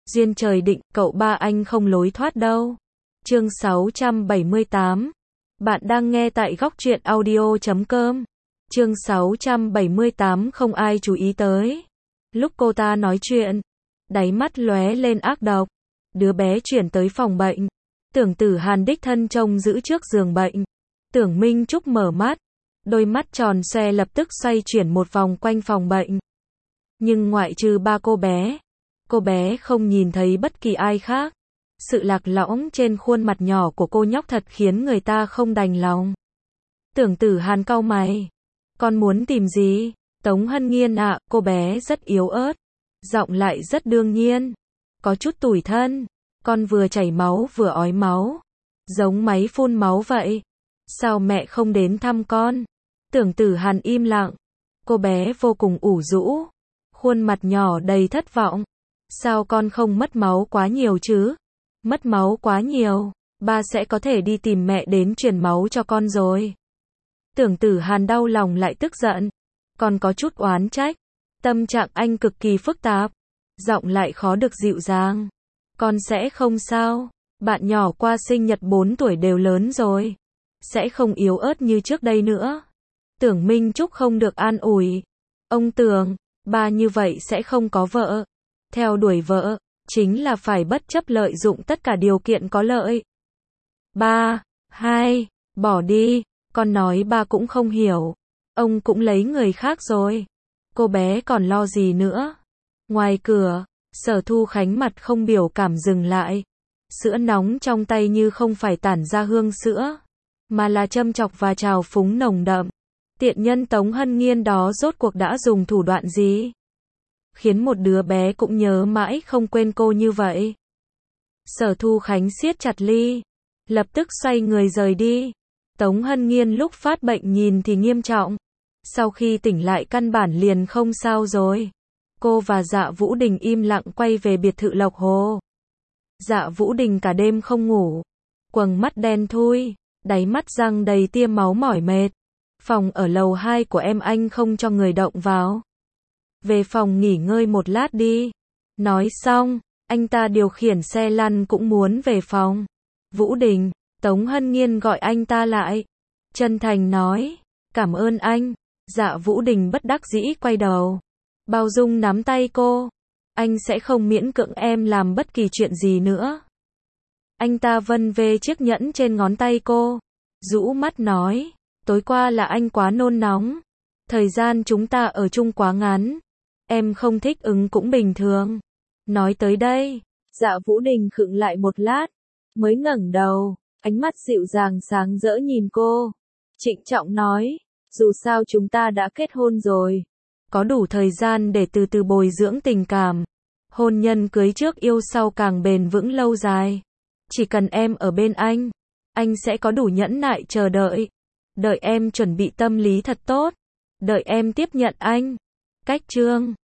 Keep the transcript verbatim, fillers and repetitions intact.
Duyên trời định, cậu ba anh không lối thoát đâu. Chương sáu trăm bảy mươi tám. Bạn đang nghe tại góc truyện audio chấm com. Chương sáu trăm bảy mươi tám không ai chú ý tới. Lúc cô ta nói chuyện, đáy mắt lóe lên ác độc. Đứa bé chuyển tới phòng bệnh. Tưởng Tử Hàn đích thân trông giữ trước giường bệnh. Tưởng Minh Trúc mở mắt. Đôi mắt tròn xoe lập tức xoay chuyển một vòng quanh phòng bệnh. Nhưng ngoại trừ ba cô bé, cô bé không nhìn thấy bất kỳ ai khác. Sự lạc lõng trên khuôn mặt nhỏ của cô nhóc thật khiến người ta không đành lòng. Tưởng Tử Hàn cau mày. Con muốn tìm gì? Tống Hân Nghiên ạ, à, cô bé rất yếu ớt. Giọng lại rất đương nhiên. Có chút tủi thân. Con vừa chảy máu vừa ói máu. Giống máy phun máu vậy. Sao mẹ không đến thăm con? Tưởng Tử Hàn im lặng. Cô bé vô cùng ủ rũ. Khuôn mặt nhỏ đầy thất vọng. Sao con không mất máu quá nhiều chứ? Mất máu quá nhiều, ba sẽ có thể đi tìm mẹ đến truyền máu cho con rồi. Tưởng Tử Hàn đau lòng lại tức giận. Còn có chút oán trách. Tâm trạng anh cực kỳ phức tạp. Giọng lại khó được dịu dàng. Con sẽ không sao. Bạn nhỏ qua sinh nhật bốn tuổi đều lớn rồi. Sẽ không yếu ớt như trước đây nữa. Tưởng Minh Trúc không được an ủi. Ông Tưởng, ba như vậy sẽ không có vợ. Theo đuổi vợ, chính là phải bất chấp lợi dụng tất cả điều kiện có lợi. Ba, hai, bỏ đi, con nói ba cũng không hiểu. Ông cũng lấy người khác rồi. Cô bé còn lo gì nữa? Ngoài cửa, Sở Thu Khánh mặt không biểu cảm dừng lại. Sữa nóng trong tay như không phải tản ra hương sữa, mà là châm chọc và trào phúng nồng đậm. Tiện nhân Tống Hân Nghiên đó rốt cuộc đã dùng thủ đoạn gì? Khiến một đứa bé cũng nhớ mãi không quên cô như vậy. Sở Thu Khánh siết chặt ly. Lập tức xoay người rời đi. Tống Hân Nghiên lúc phát bệnh nhìn thì nghiêm trọng. Sau khi tỉnh lại căn bản liền không sao rồi. Cô và Dạ Vũ Đình im lặng quay về biệt thự Lộc Hồ. Dạ Vũ Đình cả đêm không ngủ. Quầng mắt đen thui. Đáy mắt răng đầy tia máu mỏi mệt. Phòng ở lầu hai của em anh không cho người động vào. Về phòng nghỉ ngơi một lát đi. Nói xong, anh ta điều khiển xe lăn cũng muốn về phòng. Vũ Đình, Tống Hân Nghiên gọi anh ta lại. Chân thành nói, cảm ơn anh. Dạ Vũ Đình bất đắc dĩ quay đầu. Bao dung nắm tay cô. Anh sẽ không miễn cưỡng em làm bất kỳ chuyện gì nữa. Anh ta vân vê chiếc nhẫn trên ngón tay cô. Rũ mắt nói, tối qua là anh quá nôn nóng. Thời gian chúng ta ở chung quá ngắn. Em không thích ứng cũng bình thường. Nói tới đây, Dạ Vũ Đình khựng lại một lát, mới ngẩng đầu, ánh mắt dịu dàng sáng rỡ nhìn cô. Trịnh trọng nói, dù sao chúng ta đã kết hôn rồi. Có đủ thời gian để từ từ bồi dưỡng tình cảm. Hôn nhân cưới trước yêu sau càng bền vững lâu dài. Chỉ cần em ở bên anh, anh sẽ có đủ nhẫn nại chờ đợi. Đợi em chuẩn bị tâm lý thật tốt. Đợi em tiếp nhận anh. Cách chương